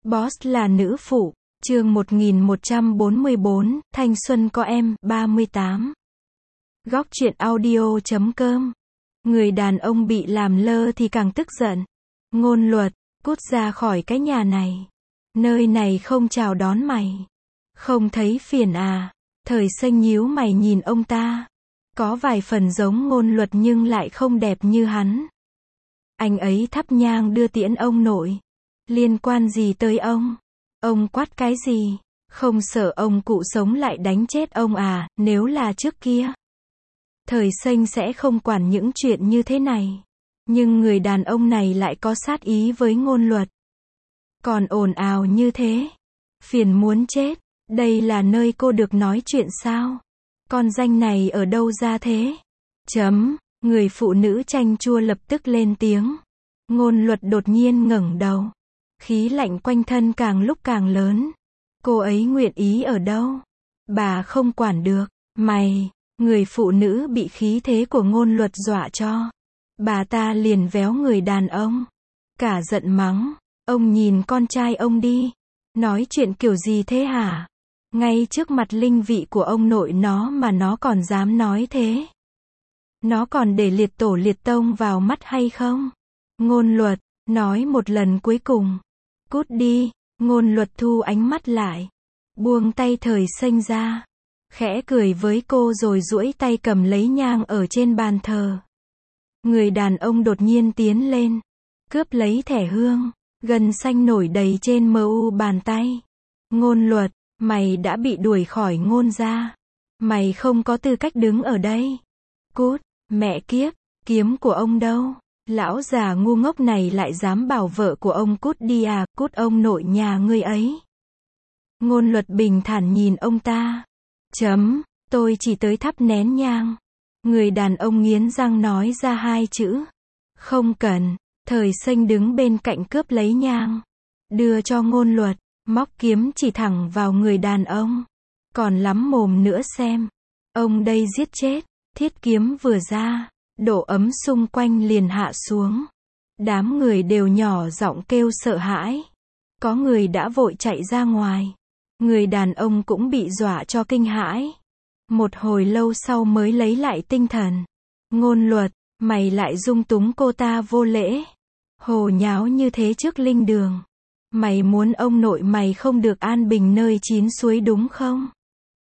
Boss là nữ phụ, chương 1144, thanh xuân có em, 38. Góc truyện audio.com. Người đàn ông bị làm lơ thì càng tức giận. Ngôn Luật, cút ra khỏi cái nhà này. Nơi này không chào đón mày. Không thấy phiền à? Thời Xanh nhíu mày nhìn ông ta. Có vài phần giống Ngôn Luật nhưng lại không đẹp như hắn. Anh ấy thắp nhang đưa tiễn ông nội. Liên quan gì tới ông? Ông quát cái gì? Không sợ ông cụ sống lại đánh chết ông à, nếu là trước kia. Thời Xanh sẽ không quản những chuyện như thế này. Nhưng người đàn ông này lại có sát ý với Ngôn Luật. Còn ồn ào như thế. Phiền muốn chết. Đây là nơi cô được nói chuyện sao? Con danh này ở đâu ra thế? Người phụ nữ chanh chua lập tức lên tiếng. Ngôn Luật đột nhiên ngẩng đầu. Khí lạnh quanh thân càng lúc càng lớn. Cô ấy nguyện ý ở đâu? Bà không quản được. Mày! Người phụ nữ bị khí thế của Ngôn Luật dọa cho. Bà ta liền véo người đàn ông. Cả giận mắng. Ông nhìn con trai ông đi. Nói chuyện kiểu gì thế hả? Ngay trước mặt linh vị của ông nội nó mà nó còn dám nói thế. Nó còn để liệt tổ liệt tông vào mắt hay không? Ngôn Luật, nói một lần cuối cùng. Cút đi. Ngôn Luật thu ánh mắt lại. Buông tay Thời Xanh ra. Khẽ cười với cô rồi duỗi tay cầm lấy nhang ở trên bàn thờ. Người đàn ông đột nhiên tiến lên. Cướp lấy thẻ hương. Gân xanh nổi đầy trên mu bàn tay. Ngôn Luật, mày đã bị đuổi khỏi Ngôn gia. Mày không có tư cách đứng ở đây. Cút, mẹ kiếp, kiếm của ông đâu? Lão già ngu ngốc này lại dám bảo vợ của ông cút đi à, cút ông nội nhà ngươi ấy. Ngôn Luật bình thản nhìn ông ta. Tôi chỉ tới thắp nén nhang. Người đàn ông nghiến răng nói ra hai chữ. Không cần. Thời Xanh đứng bên cạnh cướp lấy nhang. Đưa cho Ngôn Luật, móc kiếm chỉ thẳng vào người đàn ông. Còn lắm mồm nữa xem. Ông đây giết chết. Thiết kiếm vừa ra. Độ ấm xung quanh liền hạ xuống. Đám người đều nhỏ giọng kêu sợ hãi. Có người đã vội chạy ra ngoài. Người đàn ông cũng bị dọa cho kinh hãi. Một hồi lâu sau mới lấy lại tinh thần. Ngôn Luật, mày lại dung túng cô ta vô lễ. Hồ nháo như thế trước linh đường. Mày muốn ông nội mày không được an bình nơi chín suối đúng không?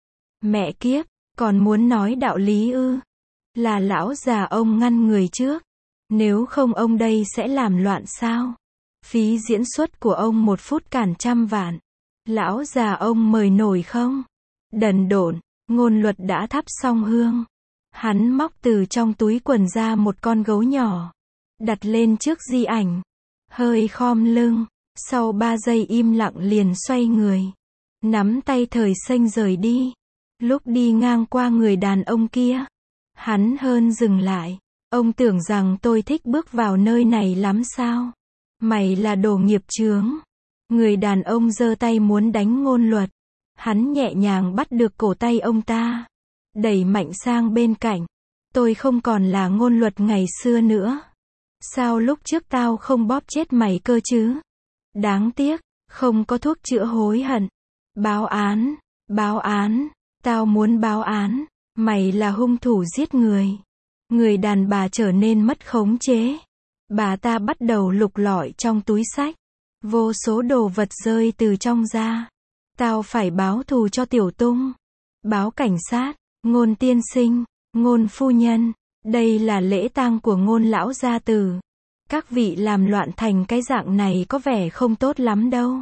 Mẹ kiếp, còn muốn nói đạo lý ư? Là lão già ông ngăn người trước. Nếu không ông đây sẽ làm loạn sao? Phí diễn xuất của ông 1 phút cản trăm vạn. Lão già ông mời nổi không? Đần độn. Ngôn Luật đã thắp xong hương. Hắn móc từ trong túi quần ra một con gấu nhỏ. Đặt lên trước di ảnh. Hơi khom lưng. Sau 3 giây im lặng liền xoay người. Nắm tay Thời Xanh rời đi. Lúc đi ngang qua người đàn ông kia. Hắn hơn dừng lại. Ông tưởng rằng tôi thích bước vào nơi này lắm sao? Mày là đồ nghiệp chướng. Người đàn ông giơ tay muốn đánh Ngôn Luật. Hắn nhẹ nhàng bắt được cổ tay ông ta. Đẩy mạnh sang bên cạnh. Tôi không còn là Ngôn Luật ngày xưa nữa. Sao lúc trước tao không bóp chết mày cơ chứ? Đáng tiếc, không có thuốc chữa hối hận. Báo án, báo án, tao muốn báo án. Mày là hung thủ giết người. Người đàn bà trở nên mất khống chế. Bà ta bắt đầu lục lọi trong túi xách. Vô số đồ vật rơi từ trong ra. Tao phải báo thù cho Tiểu Tung. Báo cảnh sát. Ngôn tiên sinh, Ngôn phu nhân. Đây là lễ tang của Ngôn lão gia tử. Các vị làm loạn thành cái dạng này có vẻ không tốt lắm đâu.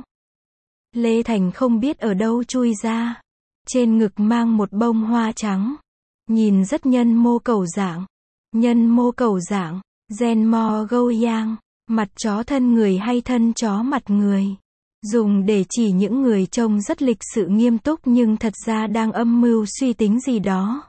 Lê Thành không biết ở đâu chui ra. Trên ngực mang một bông hoa trắng. Nhìn rất nhân mô cầu dạng. Nhân mô cầu dạng. Gen mo gâu yang. Mặt chó thân người hay thân chó mặt người. Dùng để chỉ những người trông rất lịch sự nghiêm túc nhưng thật ra đang âm mưu suy tính gì đó.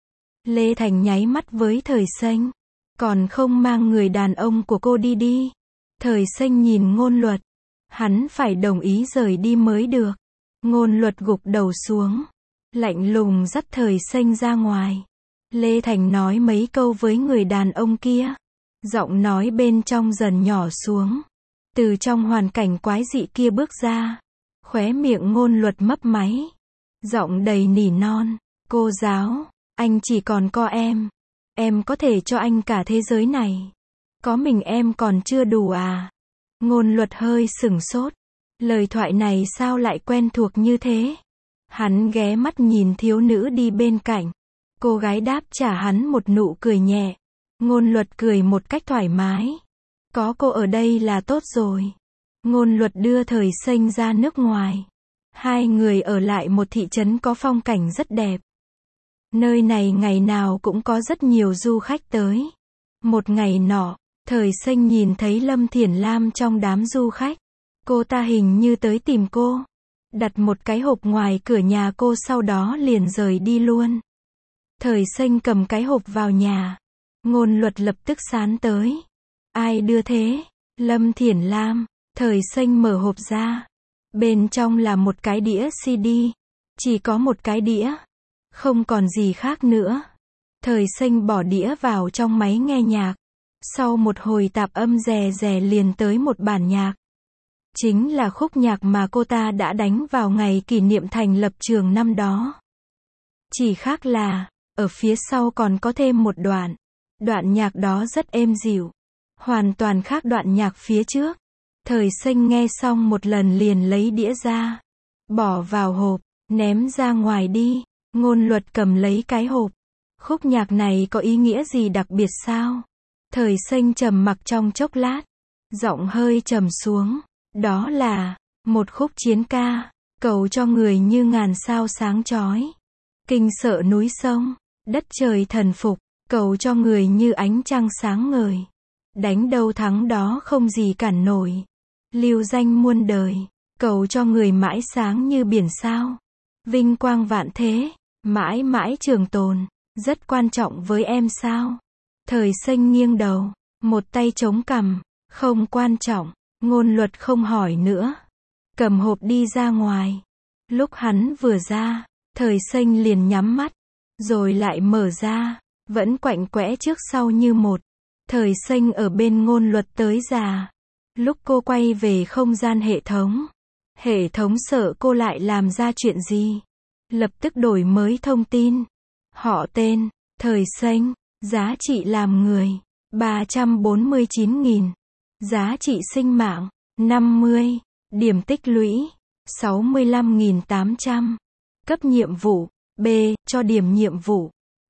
Lê Thành nháy mắt với Thời Xanh. Còn không mang người đàn ông của cô đi đi. Thời Xanh nhìn Ngôn Luật. Hắn phải đồng ý rời đi mới được. Ngôn Luật gục đầu xuống. Lạnh lùng dắt Thời Xanh ra ngoài. Lê Thành nói mấy câu với người đàn ông kia. Giọng nói bên trong dần nhỏ xuống. từ trong hoàn cảnh quái dị kia bước ra. Khóe miệng Ngôn Luật mấp máy. Giọng đầy nỉ non. Cô giáo, anh chỉ còn có em. Em có thể cho anh cả thế giới này. Có mình em còn chưa đủ à? Ngôn Luật hơi sửng sốt. Lời thoại này sao lại quen thuộc như thế? Hắn ghé mắt nhìn thiếu nữ đi bên cạnh. Cô gái đáp trả hắn một nụ cười nhẹ. Ngôn Luật cười một cách thoải mái. Có cô ở đây là tốt rồi. Ngôn Luật đưa Thời Xanh ra nước ngoài. Hai người ở lại một thị trấn có phong cảnh rất đẹp. Nơi này ngày nào cũng có rất nhiều du khách tới. Một ngày nọ, Thời Xanh nhìn thấy Lâm Thiển Lam trong đám du khách. Cô ta hình như tới tìm cô. Đặt một cái hộp ngoài cửa nhà cô, sau đó liền rời đi luôn. Thời Xanh cầm cái hộp vào nhà. Ngôn Luật lập tức sán tới. Ai đưa thế? Lâm Thiển Lam. Thời Xanh mở hộp ra. Bên trong là một cái đĩa CD. Chỉ có một cái đĩa. Không còn gì khác nữa. Thời Xanh bỏ đĩa vào trong máy nghe nhạc. Sau một hồi tạp âm rè rè liền tới một bản nhạc. Chính là khúc nhạc mà cô ta đã đánh vào ngày kỷ niệm thành lập trường năm đó. Chỉ khác là, ở phía sau còn có thêm một đoạn. Đoạn nhạc đó rất êm dịu. Hoàn toàn khác đoạn nhạc phía trước. Thời Xanh nghe xong một lần liền lấy đĩa ra. Bỏ vào hộp, ném ra ngoài đi. Ngôn Luật cầm lấy cái hộp. Khúc nhạc này có ý nghĩa gì đặc biệt sao? Thời Xanh trầm mặc trong chốc lát. Giọng hơi trầm xuống. Đó là một khúc chiến ca, cầu cho người như ngàn sao sáng chói. Kinh sợ núi sông, đất trời thần phục, cầu cho người như ánh trăng sáng ngời. Đánh đâu thắng đó không gì cản nổi. Lưu danh muôn đời, cầu cho người mãi sáng như biển sao. Vinh quang vạn thế, mãi mãi trường tồn, rất quan trọng với em sao? Thời Xanh nghiêng đầu, một tay chống cằm, không quan trọng. Ngôn Luật không hỏi nữa. Cầm hộp đi ra ngoài. Lúc hắn vừa ra, Thời Xanh liền nhắm mắt. Rồi lại mở ra. Vẫn quạnh quẽ trước sau như một. Thời Xanh ở bên Ngôn Luật tới già. Lúc cô quay về không gian hệ thống. Hệ thống sợ cô lại làm ra chuyện gì. Lập tức đổi mới thông tin. Họ tên, Thời Xanh. Giá trị làm người, 349.000. Giá trị sinh mạng, 50. Điểm tích lũy, 65.800. Cấp nhiệm vụ, B, cho điểm nhiệm vụ,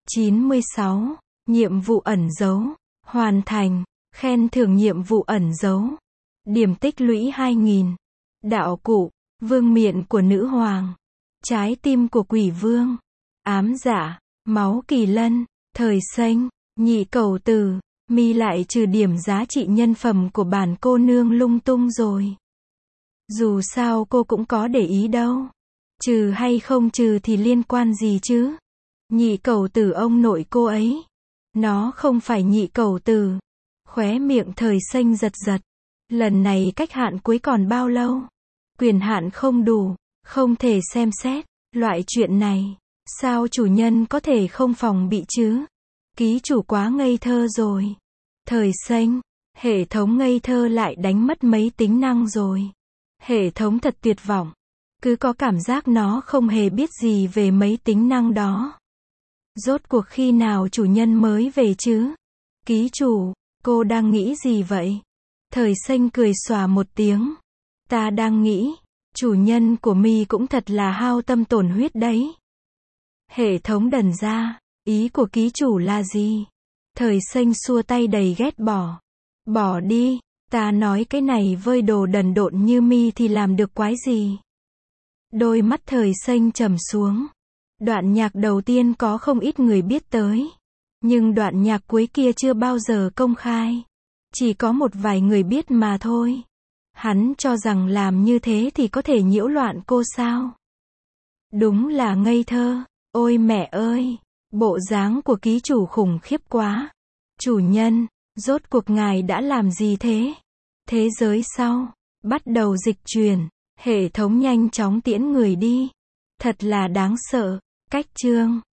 96. Nhiệm vụ ẩn dấu, hoàn thành. Khen thưởng nhiệm vụ ẩn dấu. Điểm tích lũy 2.000. Đạo cụ, vương miện của nữ hoàng. Trái tim của quỷ vương. Ám giả, máu kỳ lân. Thời Xanh, nhị cầu từ. Mi lại trừ điểm giá trị nhân phẩm của bản cô nương lung tung rồi. Dù sao cô cũng có để ý đâu. Trừ hay không trừ thì liên quan gì chứ? Nhị cầu tử ông nội cô ấy. Nó không phải nhị cầu tử. Khóe miệng Thời Xanh giật giật. Lần này cách hạn cuối còn bao lâu? Quyền hạn không đủ, không thể xem xét. Loại chuyện này, sao chủ nhân có thể không phòng bị chứ? Ký chủ quá ngây thơ rồi. Thời Xanh, hệ thống ngây thơ lại đánh mất mấy tính năng rồi. Hệ thống thật tuyệt vọng. Cứ có cảm giác nó không hề biết gì về mấy tính năng đó. Rốt cuộc khi nào chủ nhân mới về chứ? Ký chủ, cô đang nghĩ gì vậy? Thời Xanh cười xòa một tiếng. Ta đang nghĩ, chủ nhân của mi cũng thật là hao tâm tổn huyết đấy. Hệ thống đần ra, ý của ký chủ là gì? Thời Xanh xua tay đầy ghét bỏ. Bỏ đi, ta nói cái này vơi đồ đần độn như mi thì làm được quái gì? Đôi mắt Thời Xanh trầm xuống. Đoạn nhạc đầu tiên có không ít người biết tới. Nhưng đoạn nhạc cuối kia chưa bao giờ công khai. Chỉ có một vài người biết mà thôi. Hắn cho rằng làm như thế thì có thể nhiễu loạn cô sao? Đúng là ngây thơ. Ôi mẹ ơi! Bộ dáng của ký chủ khủng khiếp quá. Chủ nhân, rốt cuộc ngài đã làm gì thế? Thế giới sau, bắt đầu dịch chuyển. Hệ thống nhanh chóng tiễn người đi. Thật là đáng sợ. Cách chương